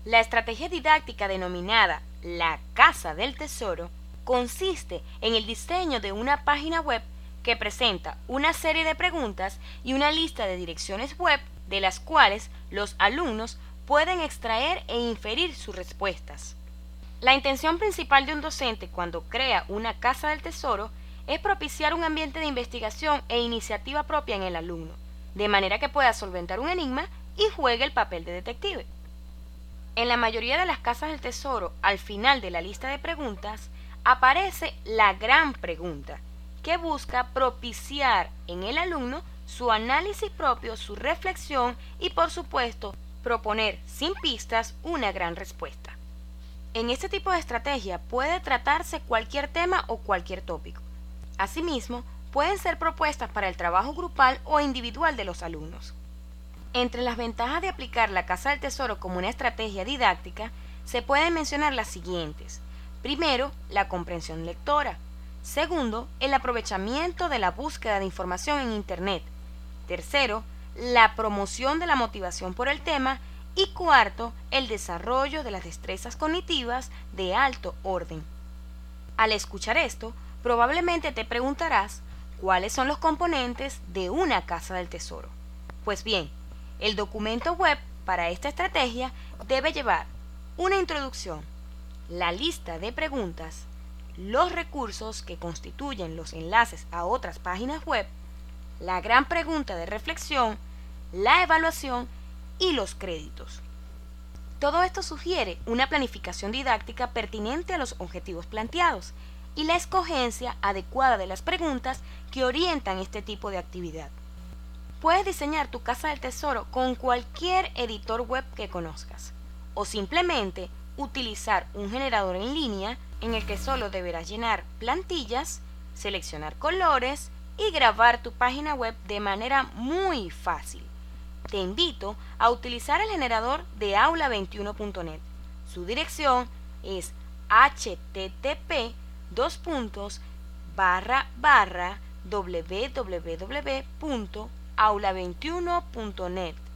La estrategia didáctica denominada la Casa del Tesoro consiste en el diseño de una página web que presenta una serie de preguntas y una lista de direcciones web de las cuales los alumnos pueden extraer e inferir sus respuestas. La intención principal de un docente cuando crea una Casa del Tesoro es propiciar un ambiente de investigación e iniciativa propia en el alumno, de manera que pueda solventar un enigma y juegue el papel de detective. En la mayoría de las Casas del Tesoro, al final de la lista de preguntas, aparece la gran pregunta, que busca propiciar en el alumno su análisis propio, su reflexión y, por supuesto, proponer sin pistas una gran respuesta. En este tipo de estrategia puede tratarse cualquier tema o cualquier tópico. Asimismo, pueden ser propuestas para el trabajo grupal o individual de los alumnos. Entre las ventajas de aplicar la Casa del Tesoro como una estrategia didáctica, se pueden mencionar las siguientes. Primero, la comprensión lectora. Segundo, el aprovechamiento de la búsqueda de información en Internet. Tercero, la promoción de la motivación por el tema. Y cuarto, el desarrollo de las destrezas cognitivas de alto orden. Al escuchar esto, probablemente te preguntarás cuáles son los componentes de una Casa del Tesoro. Pues bien, el documento web para esta estrategia debe llevar una introducción, la lista de preguntas, los recursos que constituyen los enlaces a otras páginas web, la gran pregunta de reflexión, la evaluación y los créditos. Todo esto sugiere una planificación didáctica pertinente a los objetivos planteados y la escogencia adecuada de las preguntas que orientan este tipo de actividad. Puedes diseñar tu Casa del Tesoro con cualquier editor web que conozcas o simplemente utilizar un generador en línea en el que solo deberás llenar plantillas, seleccionar colores y grabar tu página web de manera muy fácil. Te invito a utilizar el generador de aula21.net. Su dirección es http://www.aula21.net.